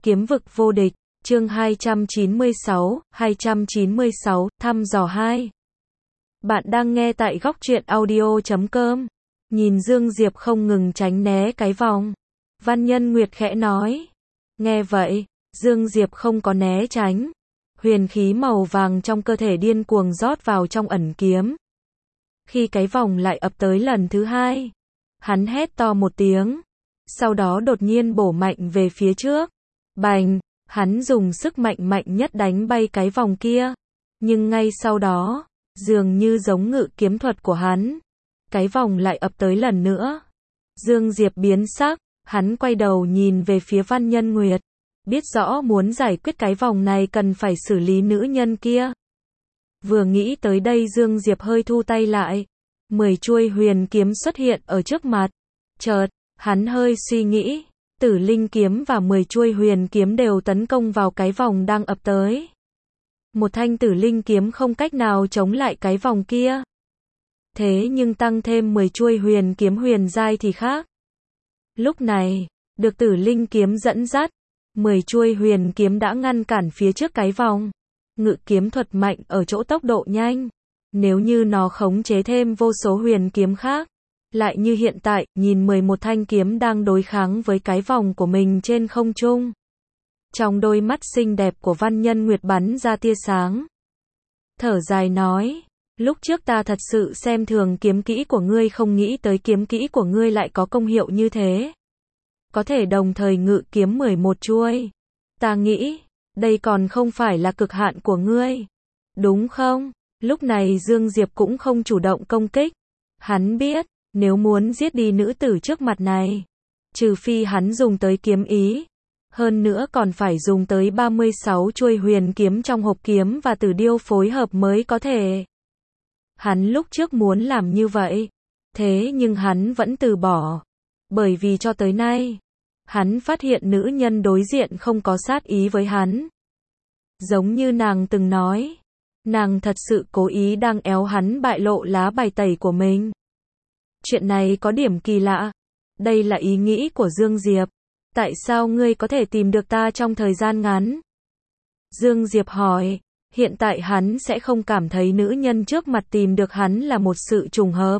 Kiếm vực vô địch, chương 296, thăm dò 2. Bạn đang nghe tại góc truyện audio.com. Nhìn Dương Diệp không ngừng tránh né cái vòng. Văn Nhân Nguyệt khẽ nói. Nghe vậy, Dương Diệp không có né tránh. Huyền khí màu vàng trong cơ thể điên cuồng rót vào trong ẩn kiếm. Khi cái vòng lại ập tới lần thứ hai, hắn hét to một tiếng. Sau đó đột nhiên bổ mạnh về phía trước. Bành, hắn dùng sức mạnh mạnh nhất đánh bay cái vòng kia. Nhưng ngay sau đó, dường như giống ngự kiếm thuật của hắn, cái vòng lại ập tới lần nữa. Dương Diệp biến sắc, hắn quay đầu nhìn về phía Văn Nhân Nguyệt. Biết rõ muốn giải quyết cái vòng này cần phải xử lý nữ nhân kia. Vừa nghĩ tới đây Dương Diệp hơi thu tay lại. 10 chuôi huyền kiếm xuất hiện ở trước mặt. Chợt, hắn hơi suy nghĩ. Tử linh kiếm và 10 chuôi huyền kiếm đều tấn công vào cái vòng đang ập tới. Một thanh tử linh kiếm không cách nào chống lại cái vòng kia. Thế nhưng tăng thêm 10 chuôi huyền kiếm huyền giai thì khác. Lúc này, được tử linh kiếm dẫn dắt, 10 chuôi huyền kiếm đã ngăn cản phía trước cái vòng. Ngự kiếm thuật mạnh ở chỗ tốc độ nhanh. Nếu như nó khống chế thêm vô số huyền kiếm khác, lại như hiện tại, nhìn 11 thanh kiếm đang đối kháng với cái vòng của mình trên không trung. Trong đôi mắt xinh đẹp của Văn Nhân Nguyệt bắn ra tia sáng. Thở dài nói, lúc trước ta thật sự xem thường kiếm kỹ của ngươi, không nghĩ tới kiếm kỹ của ngươi lại có công hiệu như thế. Có thể đồng thời ngự kiếm 11 chuôi. Ta nghĩ, đây còn không phải là cực hạn của ngươi. Đúng không? Lúc này Dương Diệp cũng không chủ động công kích. Hắn biết, nếu muốn giết đi nữ tử trước mặt này, trừ phi hắn dùng tới kiếm ý. Hơn nữa còn phải dùng tới 36 chuôi huyền kiếm trong hộp kiếm và tử điêu phối hợp mới có thể. Hắn lúc trước muốn làm như vậy, thế nhưng hắn vẫn từ bỏ. Bởi vì cho tới nay, hắn phát hiện nữ nhân đối diện không có sát ý với hắn. Giống như nàng từng nói, nàng thật sự cố ý đang éo hắn bại lộ lá bài tẩy của mình. Chuyện này có điểm kỳ lạ. Đây là ý nghĩ của Dương Diệp. Tại sao ngươi có thể tìm được ta trong thời gian ngắn? Dương Diệp hỏi. Hiện tại hắn sẽ không cảm thấy nữ nhân trước mặt tìm được hắn là một sự trùng hợp.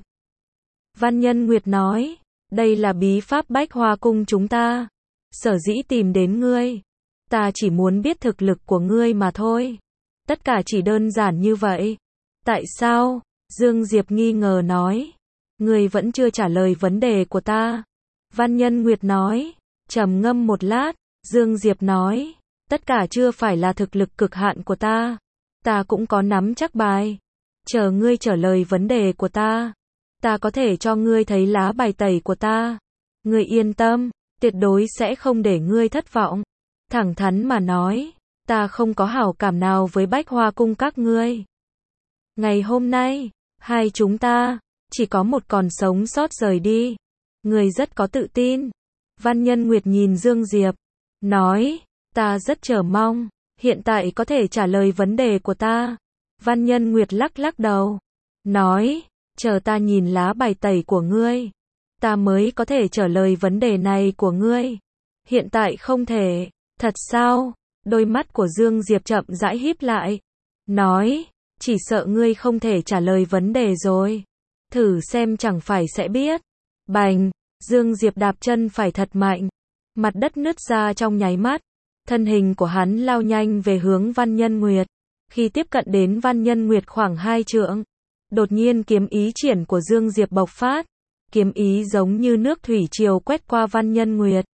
Văn Nhân Nguyệt nói. Đây là bí pháp Bách Hoa Cung chúng ta. Sở dĩ tìm đến ngươi, ta chỉ muốn biết thực lực của ngươi mà thôi. Tất cả chỉ đơn giản như vậy. Tại sao? Dương Diệp nghi ngờ nói. Ngươi vẫn chưa trả lời vấn đề của ta. Văn Nhân Nguyệt nói. Trầm ngâm một lát, Dương Diệp nói. Tất cả chưa phải là thực lực cực hạn của ta. Ta cũng có nắm chắc bài. Chờ ngươi trả lời vấn đề của ta, ta có thể cho ngươi thấy lá bài tẩy của ta. Ngươi yên tâm, tuyệt đối sẽ không để ngươi thất vọng. Thẳng thắn mà nói, ta không có hảo cảm nào với Bách Hoa Cung các ngươi. Ngày hôm nay, hai chúng ta chỉ có một còn sống sót rời đi. Ngươi rất có tự tin. Văn Nhân Nguyệt nhìn Dương Diệp, nói, ta rất chờ mong, hiện tại có thể trả lời vấn đề của ta. Văn Nhân Nguyệt lắc lắc đầu, nói, chờ ta nhìn lá bài tẩy của ngươi, ta mới có thể trả lời vấn đề này của ngươi. Hiện tại không thể. Thật sao? Đôi mắt của Dương Diệp chậm rãi híp lại, nói, chỉ sợ ngươi không thể trả lời vấn đề rồi. Thử xem chẳng phải sẽ biết. Bành, Dương Diệp đạp chân phải thật mạnh. Mặt đất nứt ra trong nháy mắt. Thân hình của hắn lao nhanh về hướng Văn Nhân Nguyệt. Khi tiếp cận đến Văn Nhân Nguyệt khoảng 2 trượng, đột nhiên kiếm ý triển của Dương Diệp bộc phát. Kiếm ý giống như nước thủy triều quét qua Văn Nhân Nguyệt.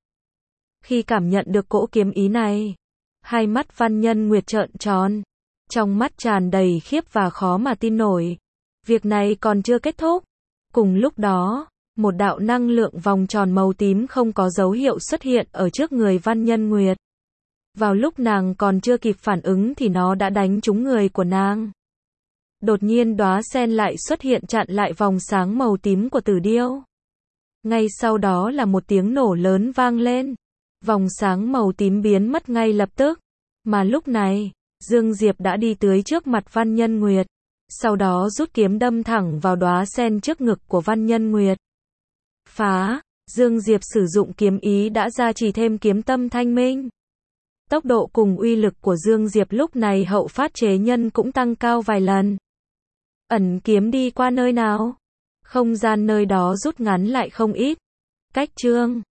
Khi cảm nhận được cỗ kiếm ý này, hai mắt Văn Nhân Nguyệt trợn tròn. Trong mắt tràn đầy khiếp và khó mà tin nổi. Việc này còn chưa kết thúc. Cùng lúc đó, một đạo năng lượng vòng tròn màu tím không có dấu hiệu xuất hiện ở trước người Văn Nhân Nguyệt. Vào lúc nàng còn chưa kịp phản ứng thì nó đã đánh trúng người của nàng. Đột nhiên đóa sen lại xuất hiện chặn lại vòng sáng màu tím của tử điêu. Ngay sau đó là một tiếng nổ lớn vang lên. Vòng sáng màu tím biến mất ngay lập tức. Mà lúc này, Dương Diệp đã đi tới trước mặt Văn Nhân Nguyệt. Sau đó rút kiếm đâm thẳng vào đóa sen trước ngực của Văn Nhân Nguyệt. Phá! Dương Diệp sử dụng kiếm ý đã gia trì thêm kiếm tâm thanh minh. Tốc độ cùng uy lực của Dương Diệp lúc này hậu phát chế nhân cũng tăng cao vài lần. Ẩn kiếm đi qua nơi nào? Không gian nơi đó rút ngắn lại không ít. Cách Trương